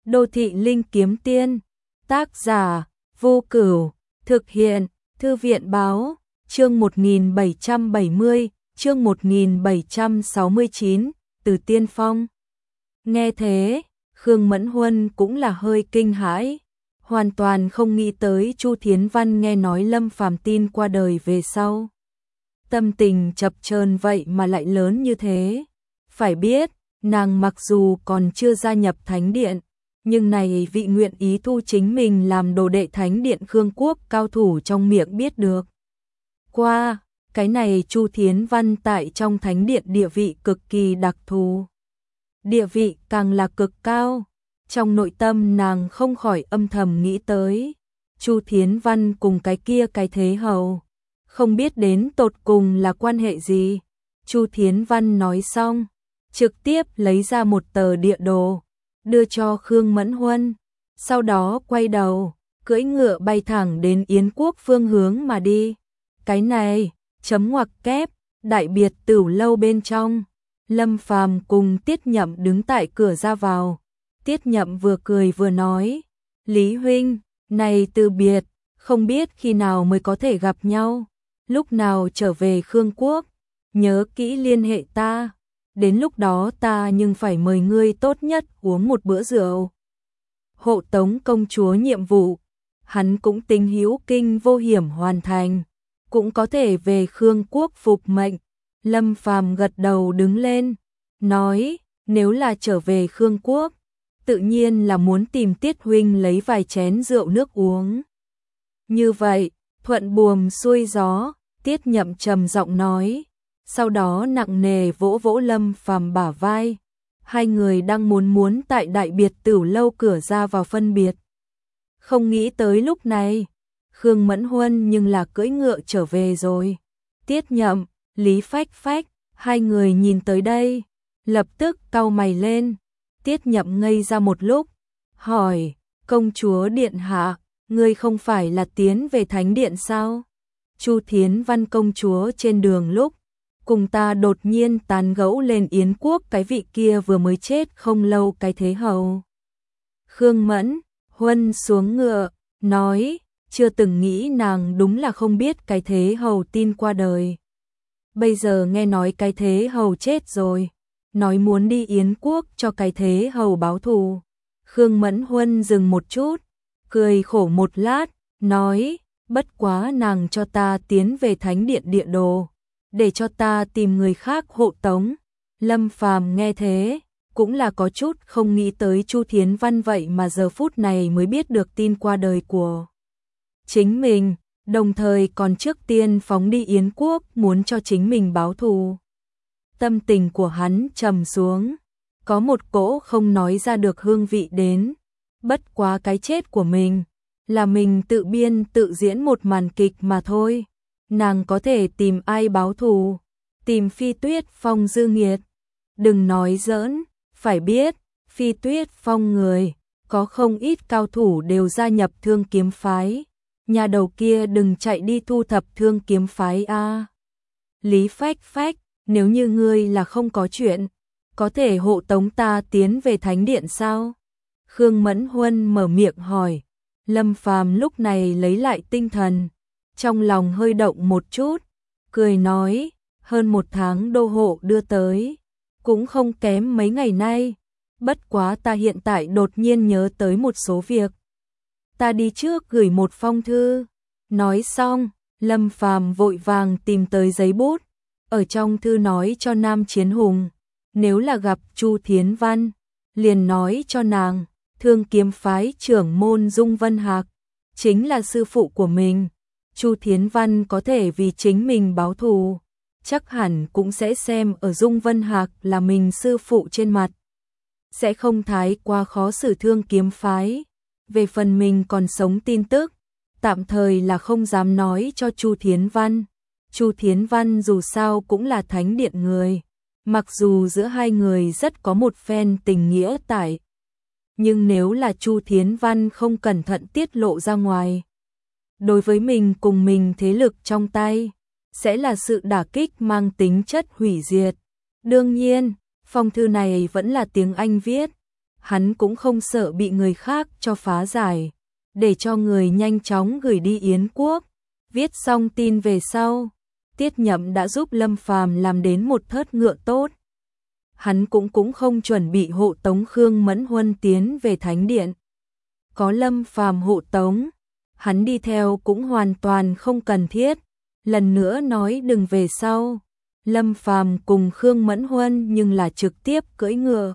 Đô thị linh kiếm tiên, tác giả, Vô Cửu, thực hiện, Thư viện báo, chương 1770, chương 1769, từ tiên phong. Nghe thế, Khương Mẫn Huân cũng là hơi kinh hãi, hoàn toàn không nghĩ tới Chu Thiến Văn nghe nói Lâm Phàm tin qua đời về sau. Tâm tình chập chờn vậy mà lại lớn như thế. Phải biết, nàng mặc dù còn chưa gia nhập Thánh Điện, nhưng này vị nguyện ý thu chính mình làm đồ đệ Thánh Điện Khương Quốc cao thủ trong miệng biết được. Qua, cái này Chu Thiến Văn tại trong Thánh Điện địa vị cực kỳ đặc thù. Địa vị càng là cực cao, trong nội tâm nàng không khỏi âm thầm nghĩ tới. Chu Thiến Văn cùng cái kia cái thế hầu, không biết đến tột cùng là quan hệ gì. Chu Thiến Văn nói xong, trực tiếp lấy ra một tờ địa đồ, đưa cho Khương Mẫn Huân, sau đó quay đầu, cưỡi ngựa bay thẳng đến Yến Quốc phương hướng mà đi. Cái này, chấm ngoặc kép, đại biệt Tửu lâu bên trong, Lâm Phàm cùng Tiết Nhậm đứng tại cửa ra vào. Tiết Nhậm vừa cười vừa nói, Lý huynh, này từ biệt, không biết khi nào mới có thể gặp nhau, lúc nào trở về Khương Quốc, nhớ kỹ liên hệ ta, đến lúc đó ta nhưng phải mời ngươi tốt nhất uống một bữa rượu. Hộ tống công chúa nhiệm vụ, hắn cũng tính hữu kinh vô hiểm hoàn thành, cũng có thể về Khương Quốc phục mệnh. Lâm Phàm gật đầu đứng lên, nói, nếu là trở về Khương Quốc, tự nhiên là muốn tìm Tiết huynh lấy vài chén rượu nước uống. Như vậy, thuận buồm xuôi gió, Tiết Nhậm trầm giọng nói, sau đó nặng nề vỗ vỗ Lâm Phàm bả vai. Hai người đang muốn tại đại biệt Tửu lâu cửa ra vào phân biệt. Không nghĩ tới lúc này, Khương Mẫn Huân nhưng là cưỡi ngựa trở về rồi. Tiết Nhậm, Lý Phách Phách, hai người nhìn tới đây, lập tức cau mày lên. Tiết Nhậm ngây ra một lúc, hỏi, công chúa điện hạ, ngươi không phải là tiến về Thánh Điện sao? Chu Thiến Văn công chúa trên đường lúc, cùng ta đột nhiên tán gẫu lên Yến Quốc cái vị kia vừa mới chết không lâu cái thế hầu. Khương Mẫn Huân xuống ngựa, nói, chưa từng nghĩ nàng đúng là không biết cái thế hầu tin qua đời. Bây giờ nghe nói cái thế hầu chết rồi, nói muốn đi Yến Quốc cho cái thế hầu báo thù. Khương Mẫn Huân dừng một chút, cười khổ một lát, nói, bất quá nàng cho ta tiến về Thánh Điện địa đồ, để cho ta tìm người khác hộ tống. Lâm Phàm nghe thế, cũng là có chút không nghĩ tới Chu Thiến Văn vậy mà giờ phút này mới biết được tin qua đời của chính mình, đồng thời còn trước tiên phóng đi Yến Quốc muốn cho chính mình báo thù. Tâm tình của hắn trầm xuống, có một cỗ không nói ra được hương vị đến. Bất quá cái chết của mình là mình tự biên tự diễn một màn kịch mà thôi. Nàng có thể tìm ai báo thù? Tìm Phi Tuyết Phong dư nghiệt. Đừng nói giỡn, phải biết, Phi Tuyết Phong người, có không ít cao thủ đều gia nhập Thương Kiếm Phái. Nhà đầu kia đừng chạy đi thu thập Thương Kiếm Phái a. Lý Phách Phách, nếu như ngươi là không có chuyện, có thể hộ tống ta tiến về Thánh Điện sao? Khương Mẫn Huân mở miệng hỏi. Lâm Phàm lúc này lấy lại tinh thần, trong lòng hơi động một chút, cười nói, hơn 1 tháng đô hộ đưa tới, cũng không kém mấy ngày nay, bất quá ta hiện tại đột nhiên nhớ tới một số việc. Ta đi trước gửi một phong thư. Nói xong, Lâm Phàm vội vàng tìm tới giấy bút, ở trong thư nói cho Nam Chiến Hùng, nếu là gặp Chu Thiến Văn, liền nói cho nàng, Thương Kiếm Phái trưởng môn Dung Vân Hạc, chính là sư phụ của mình. Chu Thiến Văn có thể vì chính mình báo thù, chắc hẳn cũng sẽ xem ở Dung Vân Hạc là mình sư phụ trên mặt, sẽ không thái quá khó xử Thương Kiếm Phái. Về phần mình còn sống tin tức, tạm thời là không dám nói cho Chu Thiến Văn. Chu Thiến Văn dù sao cũng là Thánh Điện người, mặc dù giữa hai người rất có một phen tình nghĩa tại, nhưng nếu là Chu Thiến Văn không cẩn thận tiết lộ ra ngoài, đối với mình cùng mình thế lực trong tay, sẽ là sự đả kích mang tính chất hủy diệt. Đương nhiên, phong thư này vẫn là tiếng Anh viết, hắn cũng không sợ bị người khác cho phá giải, để cho người nhanh chóng gửi đi Yến quốc. Viết xong tin về sau, Tiết Nhậm đã giúp Lâm Phàm làm đến một thớt ngựa tốt. Hắn cũng không chuẩn bị hộ tống Khương Mẫn Huân tiến về Thánh Điện. Có Lâm Phàm hộ tống, hắn đi theo cũng hoàn toàn không cần thiết. Lần nữa nói đừng về sau, Lâm Phàm cùng Khương Mẫn Huân nhưng là trực tiếp cưỡi ngựa.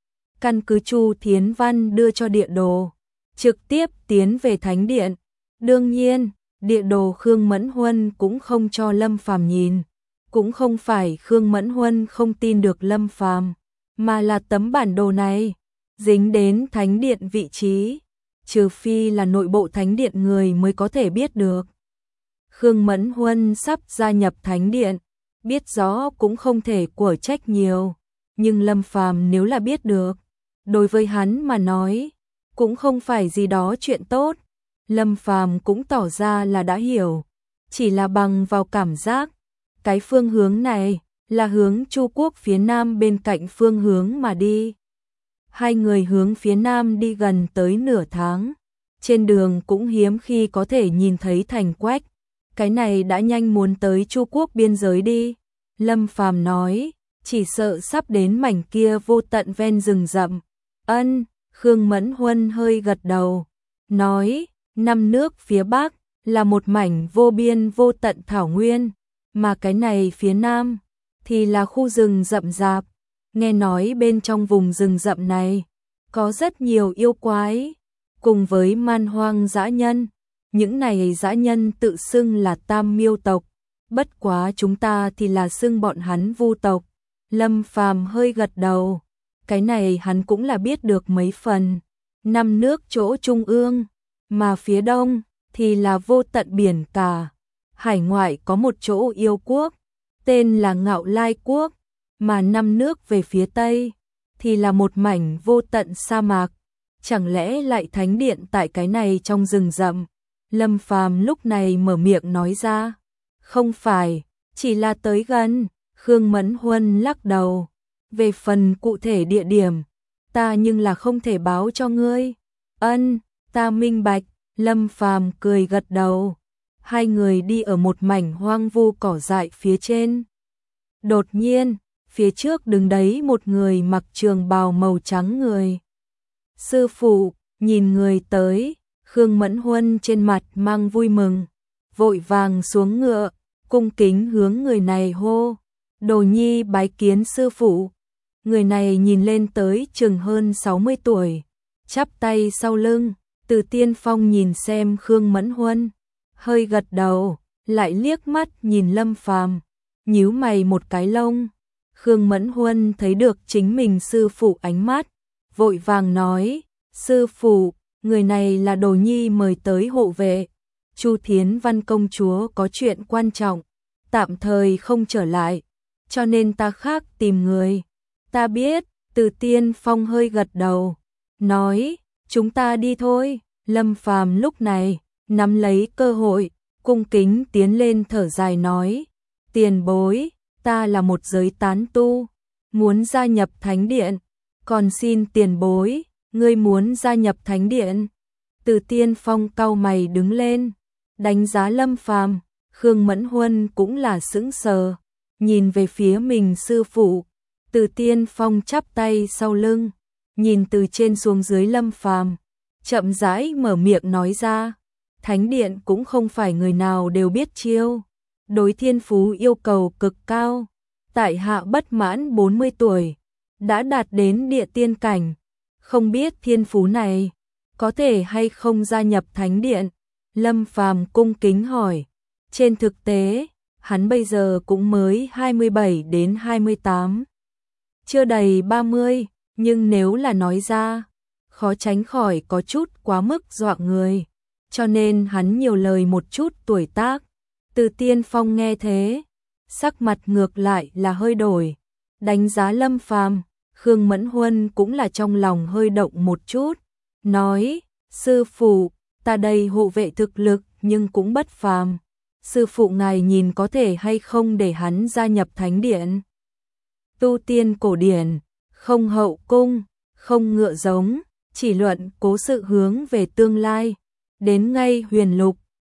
Căn cứ Chu Thiến Văn đưa cho địa đồ, trực tiếp tiến về Thánh Điện. Đương nhiên, địa đồ Khương Mẫn Huân cũng không cho Lâm Phàm nhìn, cũng không phải Khương Mẫn Huân không tin được Lâm Phàm, mà là tấm bản đồ này dính đến Thánh Điện vị trí, trừ phi là nội bộ Thánh Điện người mới có thể biết được. Khương Mẫn Huân sắp gia nhập Thánh Điện, biết rõ cũng không thể của trách nhiều, nhưng Lâm Phàm nếu là biết được, đối với hắn mà nói, cũng không phải gì đó chuyện tốt. Lâm Phàm cũng tỏ ra là đã hiểu, chỉ là bằng vào cảm giác, cái phương hướng này là hướng Chu quốc phía nam bên cạnh phương hướng mà đi. Hai người hướng phía nam đi gần tới nửa tháng, trên đường cũng hiếm khi có thể nhìn thấy thành Quách, cái này đã nhanh muốn tới Chu quốc biên giới đi. Lâm Phàm nói, chỉ sợ sắp đến mảnh kia vô tận ven rừng rậm. Ân, Khương Mẫn Huân hơi gật đầu, nói, năm nước phía bắc là một mảnh vô biên vô tận thảo nguyên, mà cái này phía nam thì là khu rừng rậm rạp. Nghe nói bên trong vùng rừng rậm này có rất nhiều yêu quái, cùng với man hoang dã nhân. Những này dã nhân tự xưng là Tam Miêu tộc, bất quá chúng ta thì là xưng bọn hắn Vu tộc. Lâm Phàm hơi gật đầu, cái này hắn cũng là biết được mấy phần. Năm nước chỗ trung ương, mà phía đông thì là vô tận biển cả. Hải ngoại có một chỗ yêu quốc, tên là Ngạo Lai quốc, mà năm nước về phía tây thì là một mảnh vô tận sa mạc. Chẳng lẽ lại Thánh Điện tại cái này trong rừng rậm? Lâm Phàm lúc này mở miệng nói ra, không phải, chỉ là tới gần. Khương Mẫn Huân lắc đầu, về phần cụ thể địa điểm, ta nhưng là không thể báo cho ngươi. Ân, ta minh bạch. Lâm Phàm cười gật đầu. Hai người đi ở một mảnh hoang vu cỏ dại phía trên. Đột nhiên, phía trước đứng đấy một người mặc trường bào màu trắng người. Sư phụ, nhìn người tới, Khương Mẫn Huân trên mặt mang vui mừng, vội vàng xuống ngựa, cung kính hướng người này hô, Đồ Nhi bái kiến sư phụ. Người này nhìn lên tới chừng hơn 60 tuổi, chắp tay sau lưng. Từ Tiên Phong nhìn xem Khương Mẫn Huân, hơi gật đầu, lại liếc mắt nhìn Lâm Phàm, nhíu mày một cái lông. Khương Mẫn Huân thấy được chính mình sư phụ ánh mắt, vội vàng nói, sư phụ, người này là Đồ Nhi mời tới hộ vệ. Chu Thiến Văn công chúa có chuyện quan trọng, tạm thời không trở lại, cho nên ta khác tìm người. Ta biết. Từ Tiên Phong hơi gật đầu, nói, chúng ta đi thôi. Lâm Phàm lúc này nắm lấy cơ hội, cung kính tiến lên thở dài nói, tiền bối, ta là một giới tán tu, muốn gia nhập Thánh Điện, còn xin tiền bối, ngươi muốn gia nhập Thánh Điện? Từ Tiên Phong cau mày đứng lên, đánh giá Lâm Phàm. Khương Mẫn Huân cũng là sững sờ, nhìn về phía mình sư phụ. Từ Tiên Phong chắp tay sau lưng, nhìn từ trên xuống dưới Lâm Phàm, chậm rãi mở miệng nói ra, Thánh Điện cũng không phải người nào đều biết chiêu, đối thiên phú yêu cầu cực cao. Tại hạ bất mãn 40 tuổi, đã đạt đến địa tiên cảnh, không biết thiên phú này có thể hay không gia nhập Thánh Điện. Lâm Phàm cung kính hỏi, trên thực tế, hắn bây giờ cũng mới 27 đến 28, chưa đầy 30, nhưng nếu là nói ra, khó tránh khỏi có chút quá mức dọa người, cho nên hắn nhiều lời một chút tuổi tác. Từ Tiên Phong nghe thế, sắc mặt ngược lại là hơi đổi, đánh giá Lâm Phàm. Khương Mẫn Huân cũng là trong lòng hơi động một chút, nói, sư phụ, ta đây hộ vệ thực lực nhưng cũng bất phàm, sư phụ ngài nhìn có thể hay không để hắn gia nhập Thánh Điện? Tu tiên cổ điển, không hậu cung, không ngựa giống, chỉ luận cố sự hướng về tương lai. Đến ngay Huyền Lục,